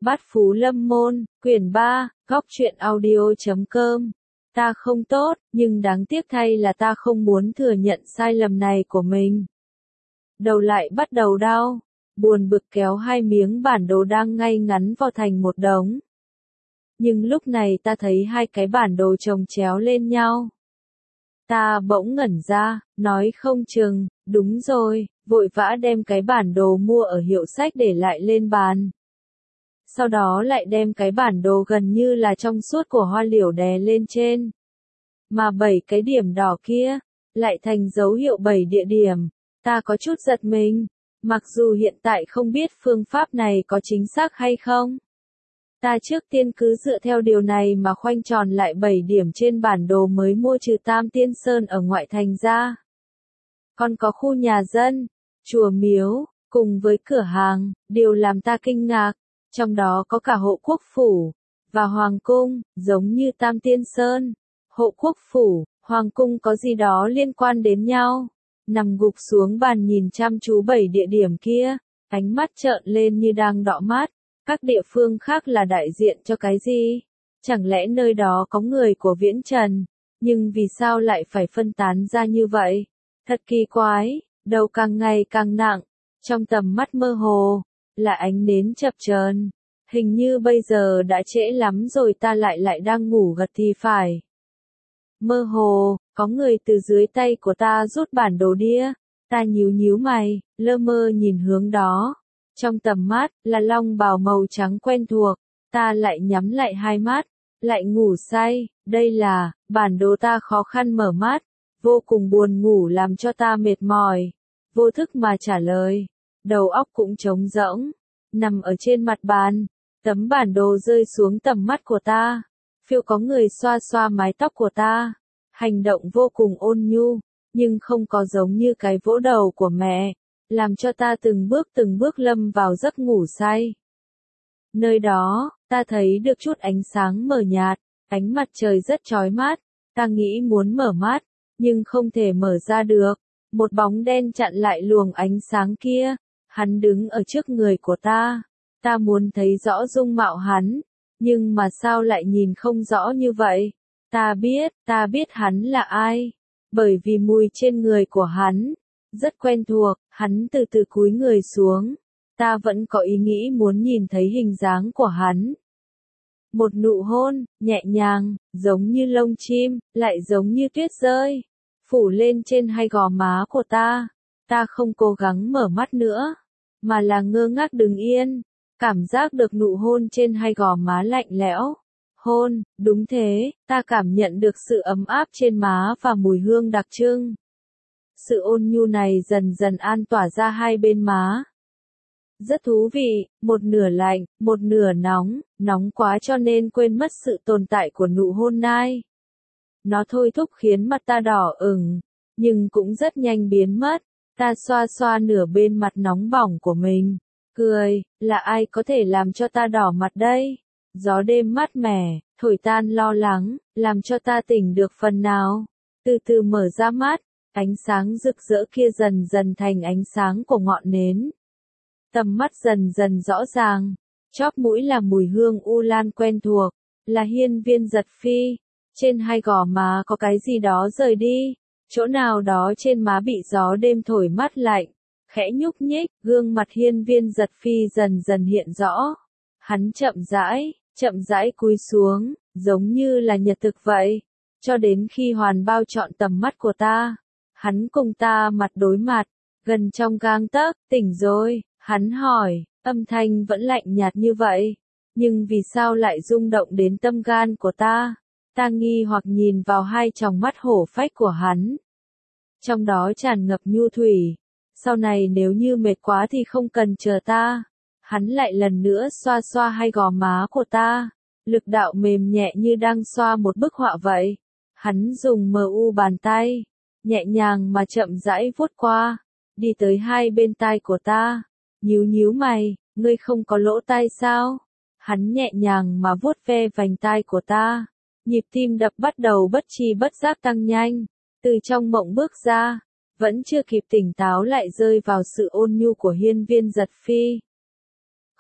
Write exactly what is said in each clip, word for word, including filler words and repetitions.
Bát Phú Lâm Môn, quyển ba, góc truyện audio chấm com. Ta không tốt, nhưng đáng tiếc thay là ta không muốn thừa nhận sai lầm này của mình. Đầu lại bắt đầu đau, buồn bực kéo hai miếng bản đồ đang ngay ngắn vào thành một đống. Nhưng lúc này ta thấy hai cái bản đồ chồng chéo lên nhau. Ta bỗng ngẩn ra, nói không chừng, đúng rồi, vội vã đem cái bản đồ mua ở hiệu sách để lại lên bàn. Sau đó lại đem cái bản đồ gần như là trong suốt của hoa liễu đè lên trên. Mà bảy cái điểm đỏ kia, lại thành dấu hiệu bảy địa điểm. Ta có chút giật mình, mặc dù hiện tại không biết phương pháp này có chính xác hay không. Ta trước tiên cứ dựa theo điều này mà khoanh tròn lại bảy điểm trên bản đồ mới mua trừ Tam Tiên Sơn ở ngoại thành ra. Còn có khu nhà dân, chùa miếu, cùng với cửa hàng, điều làm ta kinh ngạc, trong đó có cả hộ quốc phủ, và hoàng cung, giống như Tam Tiên Sơn. Hộ quốc phủ, hoàng cung có gì đó liên quan đến nhau. Nằm gục xuống bàn nhìn chăm chú bảy địa điểm kia, ánh mắt trợn lên như đang đọ mắt. Các địa phương khác là đại diện cho cái gì? Chẳng lẽ nơi đó có người của Viễn Trần? Nhưng vì sao lại phải phân tán ra như vậy? Thật kỳ quái, đầu càng ngày càng nặng, trong tầm mắt mơ hồ, là ánh nến chập chờn. Hình như bây giờ đã trễ lắm rồi, ta lại lại đang ngủ gật thì phải. Mơ hồ, có người từ dưới tay của ta rút bản đồ đĩa, ta nhíu nhíu mày, lơ mơ nhìn hướng đó. Trong tầm mắt, là long bào màu trắng quen thuộc, ta lại nhắm lại hai mắt, lại ngủ say, đây là, bản đồ. Ta khó khăn mở mắt, vô cùng buồn ngủ làm cho ta mệt mỏi, vô thức mà trả lời, đầu óc cũng trống rỗng, nằm ở trên mặt bàn, tấm bản đồ rơi xuống tầm mắt của ta, phiêu có người xoa xoa mái tóc của ta, hành động vô cùng ôn nhu, nhưng không có giống như cái vỗ đầu của mẹ. Làm cho ta từng bước từng bước lâm vào giấc ngủ say. Nơi đó, ta thấy được chút ánh sáng mờ nhạt, ánh mặt trời rất chói mắt, ta nghĩ muốn mở mắt, nhưng không thể mở ra được, một bóng đen chặn lại luồng ánh sáng kia, hắn đứng ở trước người của ta, ta muốn thấy rõ dung mạo hắn, nhưng mà sao lại nhìn không rõ như vậy, ta biết, ta biết hắn là ai, bởi vì mùi trên người của hắn. Rất quen thuộc, hắn từ từ cúi người xuống. Ta vẫn có ý nghĩ muốn nhìn thấy hình dáng của hắn. Một nụ hôn, nhẹ nhàng, giống như lông chim, lại giống như tuyết rơi, phủ lên trên hai gò má của ta. Ta không cố gắng mở mắt nữa, mà là ngơ ngác đứng yên, cảm giác được nụ hôn trên hai gò má lạnh lẽo. Hôn, đúng thế, ta cảm nhận được sự ấm áp trên má và mùi hương đặc trưng. Sự ôn nhu này dần dần an tỏa ra hai bên má. Rất thú vị, một nửa lạnh, một nửa nóng, nóng quá cho nên quên mất sự tồn tại của nụ hôn nai. Nó thôi thúc khiến mặt ta đỏ ửng, nhưng cũng rất nhanh biến mất. Ta xoa xoa nửa bên mặt nóng bỏng của mình, cười, là ai có thể làm cho ta đỏ mặt đây? Gió đêm mát mẻ, thổi tan lo lắng, làm cho ta tỉnh được phần nào. Từ từ mở ra mắt. Ánh sáng rực rỡ kia dần dần thành ánh sáng của ngọn nến. Tầm mắt dần dần rõ ràng. Chóp mũi là mùi hương u lan quen thuộc, là hiên viên giật phi. Trên hai gò má có cái gì đó rời đi. Chỗ nào đó trên má bị gió đêm thổi mát lạnh. Khẽ nhúc nhích, gương mặt hiên viên giật phi dần dần hiện rõ. Hắn chậm rãi, chậm rãi cúi xuống, giống như là nhật thực vậy. Cho đến khi hoàn bao trọn tầm mắt của ta. Hắn cùng ta mặt đối mặt, gần trong gang tấc, tỉnh rồi, hắn hỏi, âm thanh vẫn lạnh nhạt như vậy, nhưng vì sao lại rung động đến tâm gan của ta? Ta nghi hoặc nhìn vào hai tròng mắt hổ phách của hắn. Trong đó tràn ngập nhu thủy, sau này nếu như mệt quá thì không cần chờ ta. Hắn lại lần nữa xoa xoa hai gò má của ta, lực đạo mềm nhẹ như đang xoa một bức họa vậy. Hắn dùng mờ u bàn tay. Nhẹ nhàng mà chậm rãi vuốt qua, đi tới hai bên tai của ta, nhíu nhíu mày, ngươi không có lỗ tai sao? Hắn nhẹ nhàng mà vuốt ve vành tai của ta, nhịp tim đập bắt đầu bất tri bất giác tăng nhanh, từ trong mộng bước ra, vẫn chưa kịp tỉnh táo lại rơi vào sự ôn nhu của hiên viên giật phi.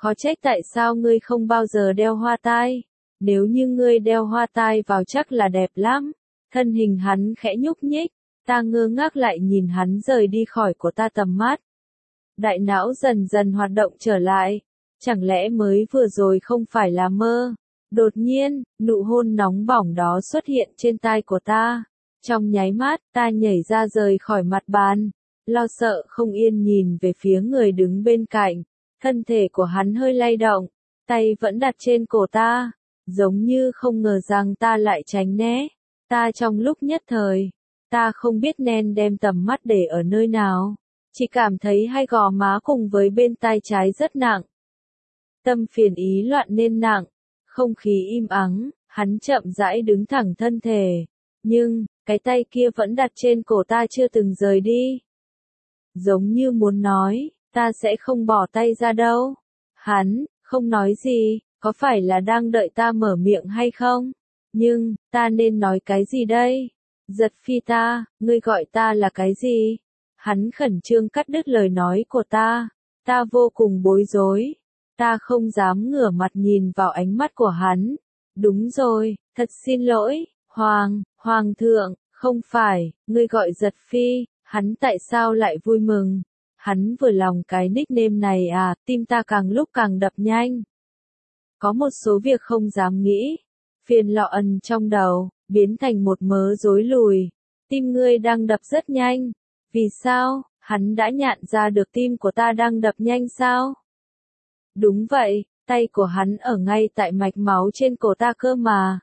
Khó trách tại sao ngươi không bao giờ đeo hoa tai. Nếu như ngươi đeo hoa tai vào chắc là đẹp lắm. Thân hình hắn khẽ nhúc nhích, ta ngơ ngác lại nhìn hắn rời đi khỏi của ta tầm mắt. Đại não dần dần hoạt động trở lại. Chẳng lẽ mới vừa rồi không phải là mơ? Đột nhiên, nụ hôn nóng bỏng đó xuất hiện trên tai của ta. Trong nháy mắt, ta nhảy ra rời khỏi mặt bàn. Lo sợ không yên nhìn về phía người đứng bên cạnh. Thân thể của hắn hơi lay động, tay vẫn đặt trên cổ ta, giống như không ngờ rằng ta lại tránh né. Ta trong lúc nhất thời, ta không biết nên đem tầm mắt để ở nơi nào, chỉ cảm thấy hai gò má cùng với bên tai trái rất nặng. Tâm phiền ý loạn nên nặng, không khí im ắng, hắn chậm rãi đứng thẳng thân thể, nhưng, cái tay kia vẫn đặt trên cổ ta chưa từng rời đi. Giống như muốn nói, ta sẽ không bỏ tay ra đâu. Hắn, không nói gì, có phải là đang đợi ta mở miệng hay không? Nhưng, ta nên nói cái gì đây? Giật phi ta, ngươi gọi ta là cái gì? Hắn khẩn trương cắt đứt lời nói của ta. Ta vô cùng bối rối. Ta không dám ngửa mặt nhìn vào ánh mắt của hắn. Đúng rồi, thật xin lỗi, Hoàng, Hoàng thượng, không phải, ngươi gọi giật phi, hắn tại sao lại vui mừng? Hắn vừa lòng cái nickname này à, tim ta càng lúc càng đập nhanh. Có một số việc không dám nghĩ. Phiền lọ ẩn trong đầu, biến thành một mớ rối lùi. Tim ngươi đang đập rất nhanh. Vì sao? Hắn đã nhận ra được tim của ta đang đập nhanh sao? Đúng vậy, tay của hắn ở ngay tại mạch máu trên cổ ta cơ mà.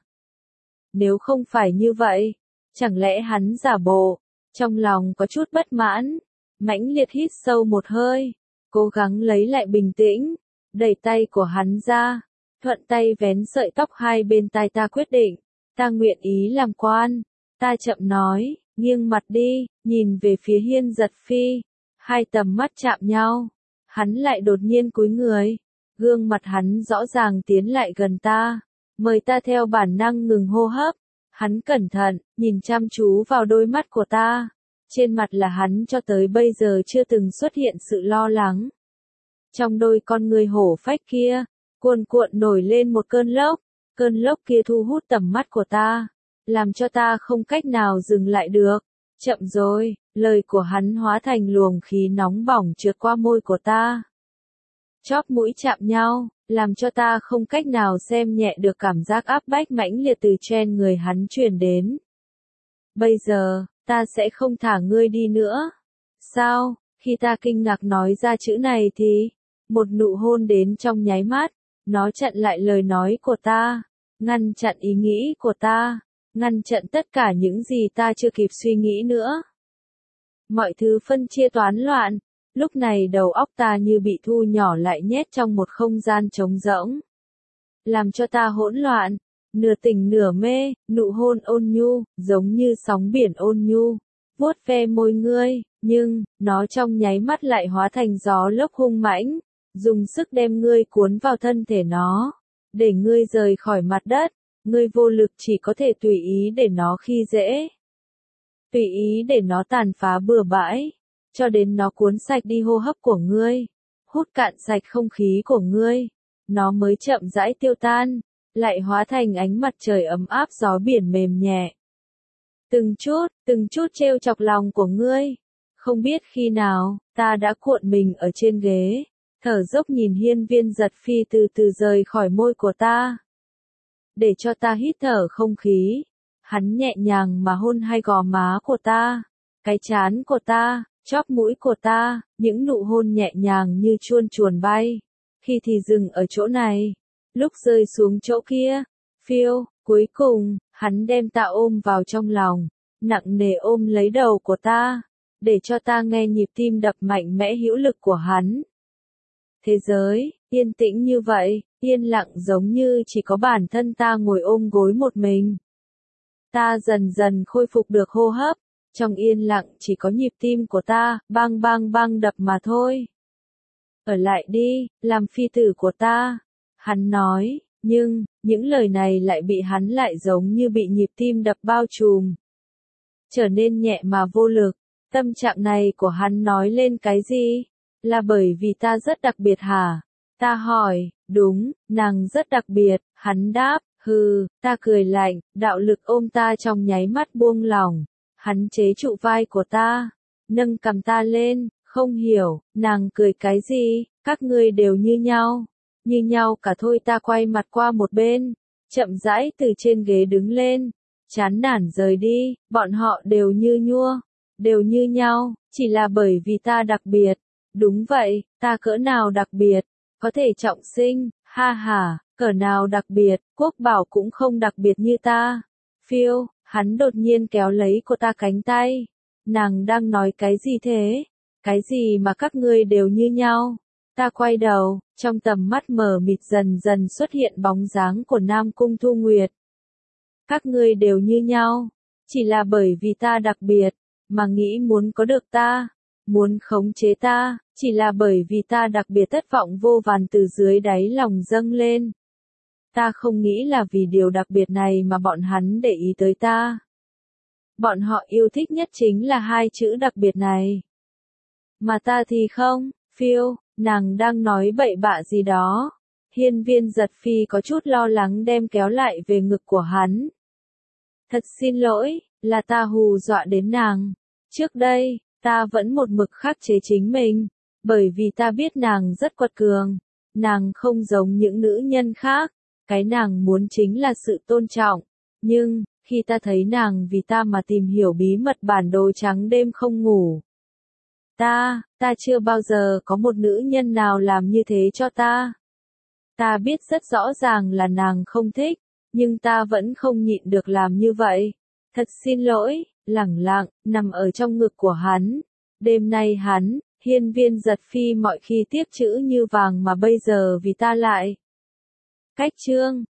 Nếu không phải như vậy, chẳng lẽ hắn giả bộ? Trong lòng có chút bất mãn. Mãnh liệt hít sâu một hơi, cố gắng lấy lại bình tĩnh, đẩy tay của hắn ra, thuận tay vén sợi tóc hai bên tai ta quyết định, ta nguyện ý làm quan, ta chậm nói, nghiêng mặt đi, nhìn về phía Hiên Giật Phi, hai tầm mắt chạm nhau, hắn lại đột nhiên cúi người, gương mặt hắn rõ ràng tiến lại gần ta, mời ta theo bản năng ngừng hô hấp, hắn cẩn thận, nhìn chăm chú vào đôi mắt của ta. Trên mặt là hắn cho tới bây giờ chưa từng xuất hiện sự lo lắng. Trong đôi con người hổ phách kia, cuồn cuộn nổi lên một cơn lốc, cơn lốc kia thu hút tầm mắt của ta, làm cho ta không cách nào dừng lại được. Chậm rồi, lời của hắn hóa thành luồng khí nóng bỏng trượt qua môi của ta. Chóp mũi chạm nhau, làm cho ta không cách nào xem nhẹ được cảm giác áp bách mãnh liệt từ trên người hắn truyền đến. Bây giờ, ta sẽ không thả ngươi đi nữa. Sao? Khi ta kinh ngạc nói ra chữ này thì, một nụ hôn đến trong nháy mắt, nó chặn lại lời nói của ta, ngăn chặn ý nghĩ của ta, ngăn chặn tất cả những gì ta chưa kịp suy nghĩ nữa. Mọi thứ phân chia toán loạn, lúc này đầu óc ta như bị thu nhỏ lại nhét trong một không gian trống rỗng. Làm cho ta hỗn loạn. Nửa tỉnh nửa mê, nụ hôn ôn nhu, giống như sóng biển ôn nhu, vuốt ve môi ngươi, nhưng, nó trong nháy mắt lại hóa thành gió lốc hung mãnh, dùng sức đem ngươi cuốn vào thân thể nó, để ngươi rời khỏi mặt đất, ngươi vô lực chỉ có thể tùy ý để nó khi dễ, tùy ý để nó tàn phá bừa bãi, cho đến nó cuốn sạch đi hô hấp của ngươi, hút cạn sạch không khí của ngươi, nó mới chậm rãi tiêu tan. Lại hóa thành ánh mặt trời ấm áp gió biển mềm nhẹ. Từng chút, từng chút trêu chọc lòng của ngươi. Không biết khi nào, ta đã cuộn mình ở trên ghế, thở dốc nhìn Hiên Viên Giật Phi từ từ rời khỏi môi của ta. Để cho ta hít thở không khí, hắn nhẹ nhàng mà hôn hai gò má của ta, cái trán của ta, chóp mũi của ta, những nụ hôn nhẹ nhàng như chuôn chuồn bay. Khi thì dừng ở chỗ này. Lúc rơi xuống chỗ kia, phiêu, cuối cùng, hắn đem ta ôm vào trong lòng, nặng nề ôm lấy đầu của ta, để cho ta nghe nhịp tim đập mạnh mẽ hữu lực của hắn. Thế giới, yên tĩnh như vậy, yên lặng giống như chỉ có bản thân ta ngồi ôm gối một mình. Ta dần dần khôi phục được hô hấp, trong yên lặng chỉ có nhịp tim của ta, bang bang bang đập mà thôi. Ở lại đi, làm phi tử của ta. Hắn nói, nhưng, những lời này lại bị hắn lại giống như bị nhịp tim đập bao trùm. Trở nên nhẹ mà vô lực, tâm trạng này của hắn nói lên cái gì? Là bởi vì ta rất đặc biệt hả? Ta hỏi, đúng, nàng rất đặc biệt, hắn đáp, hừ, ta cười lạnh, đạo lực ôm ta trong nháy mắt buông lỏng, hắn chế trụ vai của ta, nâng cầm ta lên, không hiểu, nàng cười cái gì, các ngươi đều như nhau, như nhau cả thôi. Ta quay mặt qua một bên, chậm rãi từ trên ghế đứng lên, chán nản rời đi, bọn họ đều như nhua, đều như nhau, chỉ là bởi vì ta đặc biệt. Đúng vậy, ta cỡ nào đặc biệt, có thể trọng sinh, ha ha, cỡ nào đặc biệt, Quốc Bảo cũng không đặc biệt như ta. Phiêu, hắn đột nhiên kéo lấy cô ta cánh tay. Nàng đang nói cái gì thế? Cái gì mà các ngươi đều như nhau? Ta quay đầu, trong tầm mắt mờ mịt dần dần xuất hiện bóng dáng của Nam Cung Thu Nguyệt. Các ngươi đều như nhau, chỉ là bởi vì ta đặc biệt, mà nghĩ muốn có được ta, muốn khống chế ta, chỉ là bởi vì ta đặc biệt. Thất vọng vô vàn từ dưới đáy lòng dâng lên. Ta không nghĩ là vì điều đặc biệt này mà bọn hắn để ý tới ta. Bọn họ yêu thích nhất chính là hai chữ đặc biệt này. Mà ta thì không, Phiêu, nàng đang nói bậy bạ gì đó. Hiên Viên Giật Phi có chút lo lắng đem kéo lại về ngực của hắn. Thật xin lỗi, là ta hù dọa đến nàng. Trước đây, ta vẫn một mực khắc chế chính mình, bởi vì ta biết nàng rất quật cường. Nàng không giống những nữ nhân khác, cái nàng muốn chính là sự tôn trọng. Nhưng, khi ta thấy nàng vì ta mà tìm hiểu bí mật bản đồ trắng đêm không ngủ. Ta, ta chưa bao giờ có một nữ nhân nào làm như thế cho ta. Ta biết rất rõ ràng là nàng không thích, nhưng ta vẫn không nhịn được làm như vậy. Thật xin lỗi, lẳng lặng, nằm ở trong ngực của hắn. Đêm nay hắn, Hiên Viên Giật Phi mọi khi tiếc chữ như vàng mà bây giờ vì ta lại. Cách chương